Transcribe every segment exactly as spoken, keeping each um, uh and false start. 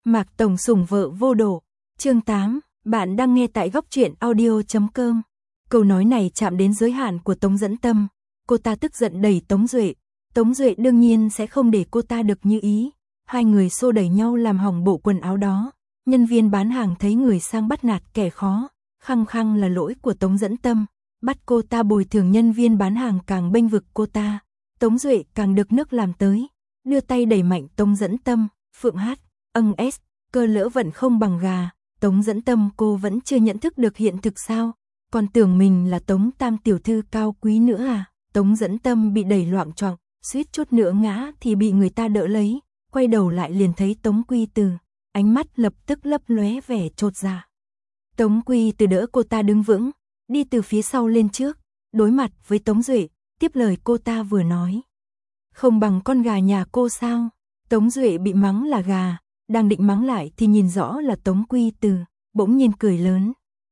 Mạc Tổng sủng vợ vô độ. Chương tám, bạn đang nghe tại góc truyện audio chấm com. Câu nói này chạm đến giới hạn của Tống Dẫn Tâm. Cô ta tức giận đẩy Tống Duệ. Tống Duệ đương nhiên sẽ không để cô ta được như ý. Hai người xô đẩy nhau làm hỏng bộ quần áo đó. Nhân viên bán hàng thấy người sang bắt nạt kẻ khó, khăng khăng là lỗi của Tống Dẫn Tâm. Bắt cô ta bồi thường, nhân viên bán hàng càng bênh vực cô ta. Tống Duệ càng được nước làm tới, đưa tay đẩy mạnh Tống Dẫn Tâm. Phượng Hát, âng s, cơ lỡ vận không bằng gà. Tống Dẫn Tâm, cô vẫn chưa nhận thức được hiện thực sao? Còn tưởng mình là Tống Tam tiểu thư cao quý nữa à? Tống Dẫn Tâm bị đẩy loạng choạng, suýt chút nữa ngã thì bị người ta đỡ lấy. Quay đầu lại liền thấy Tống Quy Từ, ánh mắt lập tức lấp lóe vẻ chột dạ. Tống Quy Từ đỡ cô ta đứng vững, đi từ phía sau lên trước, đối mặt với Tống Duệ, tiếp lời cô ta vừa nói. Không bằng con gà nhà cô sao? Tống Duệ bị mắng là gà, đang định mắng lại thì nhìn rõ là Tống Quy Từ, bỗng nhiên cười lớn.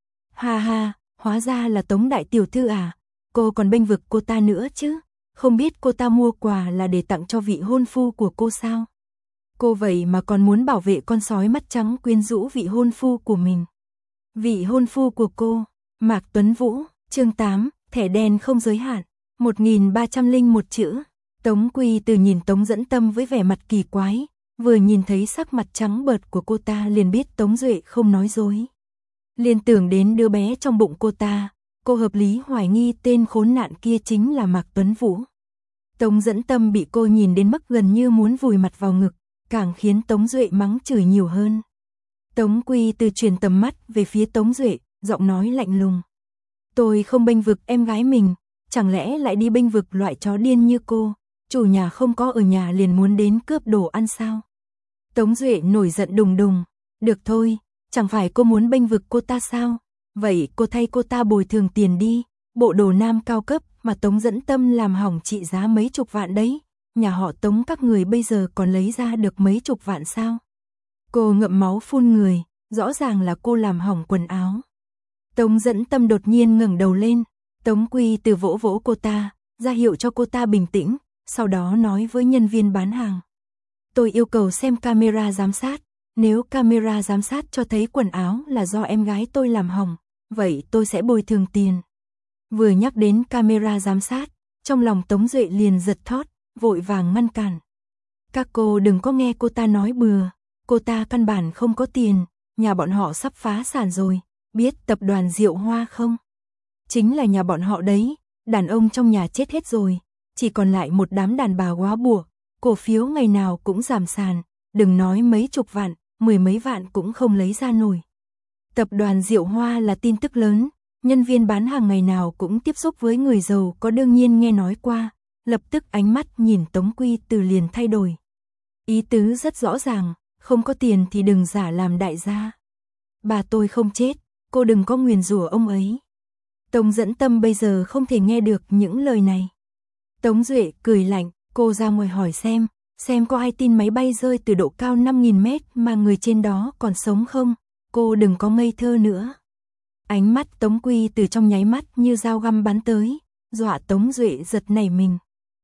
Ha ha, hóa ra là Tống đại tiểu thư à, cô còn bênh vực cô ta nữa chứ, không biết cô ta mua quà là để tặng cho vị hôn phu của cô sao? Cô vậy mà còn muốn bảo vệ con sói mắt trắng quyến rũ vị hôn phu của mình. Vị hôn phu của cô, Mạc Tuấn Vũ. Chương tám, thẻ đen không giới hạn. một nghìn ba trăm lẻ một chữ. Tống Quy Từ nhìn Tống Dẫn Tâm với vẻ mặt kỳ quái, vừa nhìn thấy sắc mặt trắng bợt của cô ta liền biết Tống Duệ không nói dối. Liên tưởng đến đứa bé trong bụng cô ta, cô hợp lý hoài nghi tên khốn nạn kia chính là Mạc Tuấn Vũ. Tống Dẫn Tâm bị cô nhìn đến mức gần như muốn vùi mặt vào ngực, càng khiến Tống Duệ mắng chửi nhiều hơn. Tống Quy Từ chuyển tầm mắt về phía Tống Duệ, giọng nói lạnh lùng. Tôi không bênh vực em gái mình, chẳng lẽ lại đi bênh vực loại chó điên như cô, chủ nhà không có ở nhà liền muốn đến cướp đồ ăn sao? Tống Duệ nổi giận đùng đùng, được thôi, chẳng phải cô muốn bênh vực cô ta sao? Vậy cô thay cô ta bồi thường tiền đi, bộ đồ nam cao cấp mà Tống Dẫn Tâm làm hỏng trị giá mấy chục vạn đấy, nhà họ Tống các người bây giờ còn lấy ra được mấy chục vạn sao? Cô ngậm máu phun người, rõ ràng là cô làm hỏng quần áo. Tống Dẫn Tâm đột nhiên ngẩng đầu lên, Tống Quy Từ vỗ vỗ cô ta, ra hiệu cho cô ta bình tĩnh, sau đó nói với nhân viên bán hàng. Tôi yêu cầu xem camera giám sát, nếu camera giám sát cho thấy quần áo là do em gái tôi làm hỏng, vậy tôi sẽ bồi thường tiền. Vừa nhắc đến camera giám sát, trong lòng Tống Duệ liền giật thót, vội vàng ngăn cản. Các cô đừng có nghe cô ta nói bừa, cô ta căn bản không có tiền, nhà bọn họ sắp phá sản rồi, biết tập đoàn Diệu Hoa không? Chính là nhà bọn họ đấy, đàn ông trong nhà chết hết rồi, chỉ còn lại một đám đàn bà góa bủa, cổ phiếu ngày nào cũng giảm sàn, đừng nói mấy chục vạn, mười mấy vạn cũng không lấy ra nổi. Tập đoàn Diệu Hoa là tin tức lớn, nhân viên bán hàng ngày nào cũng tiếp xúc với người giàu có đương nhiên nghe nói qua, lập tức ánh mắt nhìn Tống Quy Từ liền thay đổi. Ý tứ rất rõ ràng, không có tiền thì đừng giả làm đại gia. Bà tôi không chết, cô đừng có nguyền rủa ông ấy. Tống Dẫn Tâm bây giờ không thể nghe được những lời này. Tống Duệ cười lạnh, cô ra ngoài hỏi xem, xem có ai tin máy bay rơi từ độ cao năm nghìn mét mà người trên đó còn sống không, cô đừng có ngây thơ nữa. Ánh mắt Tống Quy Từ trong nháy mắt như dao găm bắn tới, dọa Tống Duệ giật nảy mình.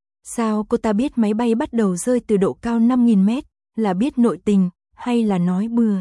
Sao cô ta biết máy bay bắt đầu rơi từ độ cao năm nghìn mét, là biết nội tình, hay là nói bừa?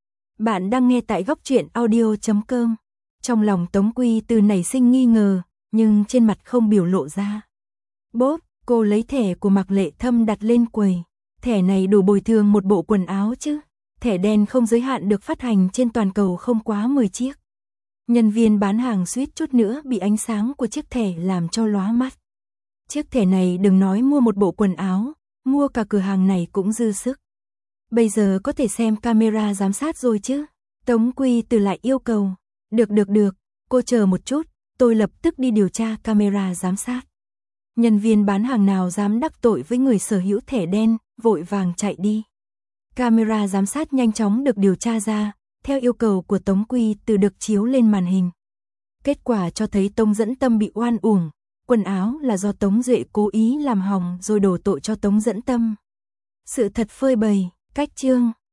Bạn đang nghe tại góc truyện audio chấm com. Trong lòng Tống Quy Từ nảy sinh nghi ngờ, nhưng trên mặt không biểu lộ ra. Bốp, cô lấy thẻ của Mạc Lệ Thâm đặt lên quầy. Thẻ này đủ bồi thường một bộ quần áo chứ. Thẻ đen không giới hạn được phát hành trên toàn cầu không quá mười chiếc. Nhân viên bán hàng suýt chút nữa bị ánh sáng của chiếc thẻ làm cho lóa mắt. Chiếc thẻ này đừng nói mua một bộ quần áo, mua cả cửa hàng này cũng dư sức. Bây giờ có thể xem camera giám sát rồi chứ? Tống Quy Từ lại yêu cầu. Được được được, cô chờ một chút, tôi lập tức đi điều tra camera giám sát. Nhân viên bán hàng nào dám đắc tội với người sở hữu thẻ đen, vội vàng chạy đi. Camera giám sát nhanh chóng được điều tra ra, theo yêu cầu của Tống Quy Từ được chiếu lên màn hình. Kết quả cho thấy Tống Dẫn Tâm bị oan uổng, quần áo là do Tống Duệ cố ý làm hỏng rồi đổ tội cho Tống Dẫn Tâm. Sự thật phơi bày, cách chương.